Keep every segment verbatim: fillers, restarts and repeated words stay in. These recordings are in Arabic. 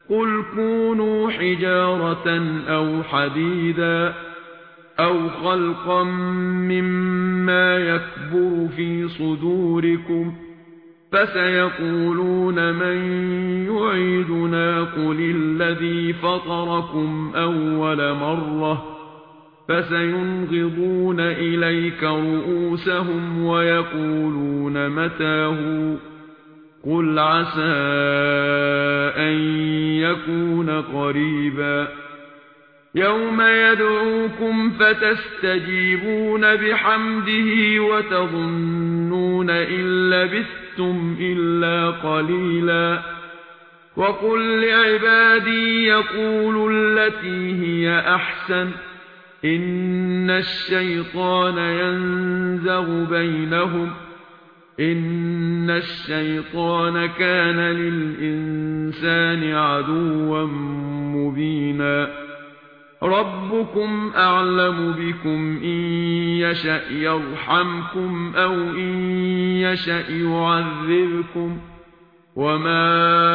قل كونوا حجارة أو حديدا أو خلقا مما يكبر في صدوركم فسيقولون من يعيدنا قل الذي فطركم أول مرة فسينغضون إليك رؤوسهم ويقولون متاه قل عسى أن يكون قريبا يوم يدعوكم فتستجيبون بحمده وتظنون إن لبثتم إلا قليلا وقل لعبادي يقولوا التي هي أحسن إن الشيطان ينزغ بينهم إن الشيطان كان للإنسان عدوا مبينا ربكم أعلم بكم إن يشأ يرحمكم أو إن يشأ يعذبكم وما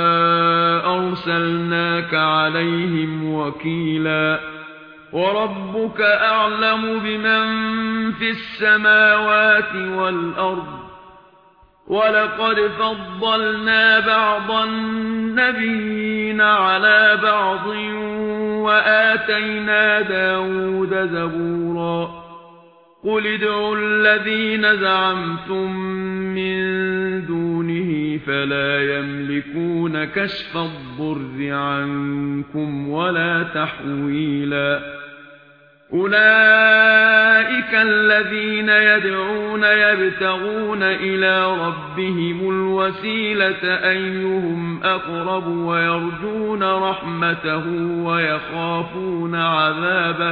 أرسلناك عليهم وكيلا وربك أعلم بمن في السماوات والأرض ولقد فضلنا بعض النبيين على بعض وآتينا داود زبورا قل ادعوا الذين زعمتم من دونه فلا يملكون كشف الضر عنكم ولا تحويلا أولئك الذين يدعون يبتغون إلى ربهم الوسيلة أيهم أقرب ويرجون رحمته ويخافون عذابه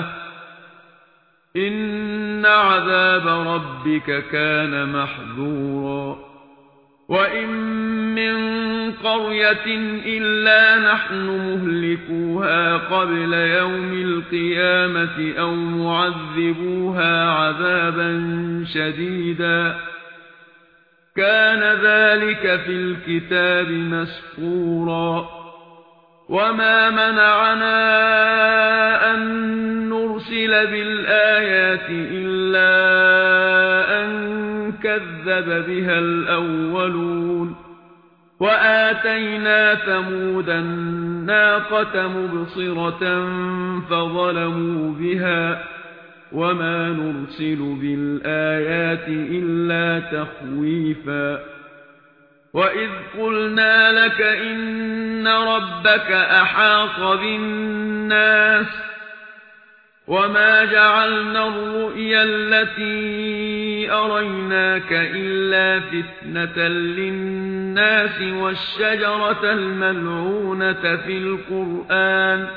إن عذاب ربك كان محذورا وإن من قرية إلا نحن مهلكوها قبل يوم القيامة أو معذبوها عذابا شديدا كان ذلك في الكتاب مسطورا وما منعنا أن نرسل بالآيات إلا أن كذب بها الأولون وآتينا ثمود الناقة مبصرة فظلموا بها وما نرسل بالآيات إلا تخويفا وإذ قلنا لك إن ربك أحاط بالناس وما جعلنا الرؤيا التي أريناك إلا فتنة للناس والشجرة الملعونة في القرآن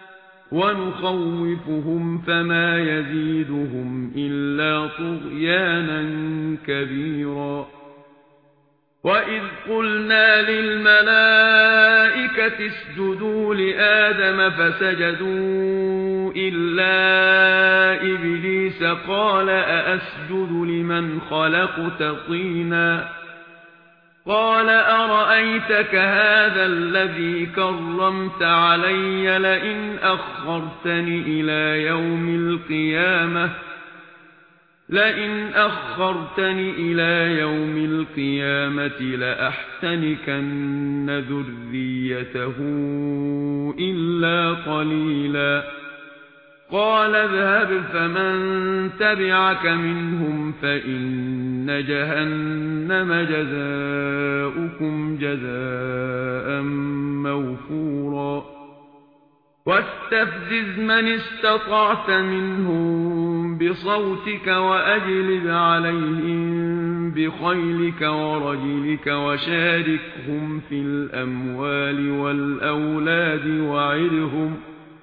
ونخوفهم فما يزيدهم إلا طغيانا كبيرا وإذ قلنا للملائكة اسجدوا لآدم فسجدوا إلا إبليس قال أأسجد لمن خلقت طينا قال أرأيتك هذا الذي كرمت علي لئن أخرتني إلى يوم القيامة لئن أخرتني إلى يوم القيامة لأحتنكن ذريته إلا قليلا قال اذهب فمن تبعك منهم فإن جهنم جزاؤكم جزاء موفورا واستفزز من استطعت منهم بصوتك وأجلب عليهم بخيلك ورجلك وشاركهم في الأموال والأولاد وعدهم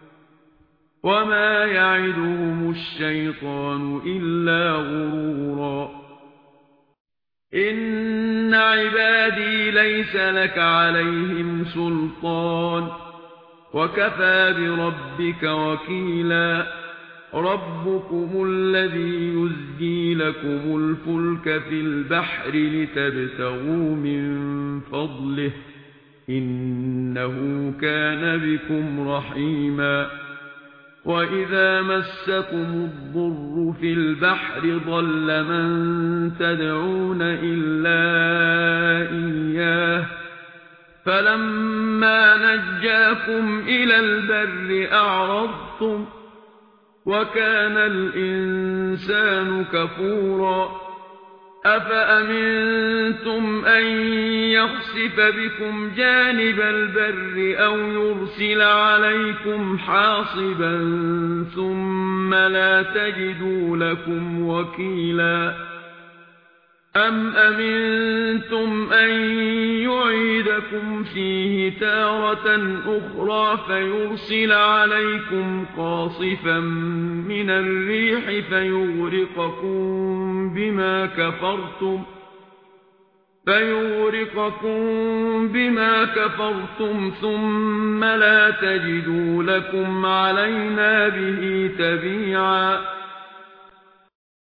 وما يعدهم الشيطان إلا غرورا إن عبادي ليس لك عليهم سلطان وكفى بربك وكيلا ربكم الذي يزجي لكم الفلك في البحر لتبتغوا من فضله إنه كان بكم رحيما وإذا مسكم الضر في البحر ضل من تدعون إلا إياه فلما نجاكم إلى البر أعرضتم وكان الإنسان كفورا أفأمنتم أن يخسف بكم جانب البر أو يرسل عليكم حاصبا ثم لا تجدوا لكم وكيلا أم أمنتم أن يعيدكم فيه تارة أخرى فيرسل عليكم قاصفا من الريح فيغرقكم بما كفرتم فيغرقكم بما كفرتم ثم لا تجدوا لكم علينا به تبيعا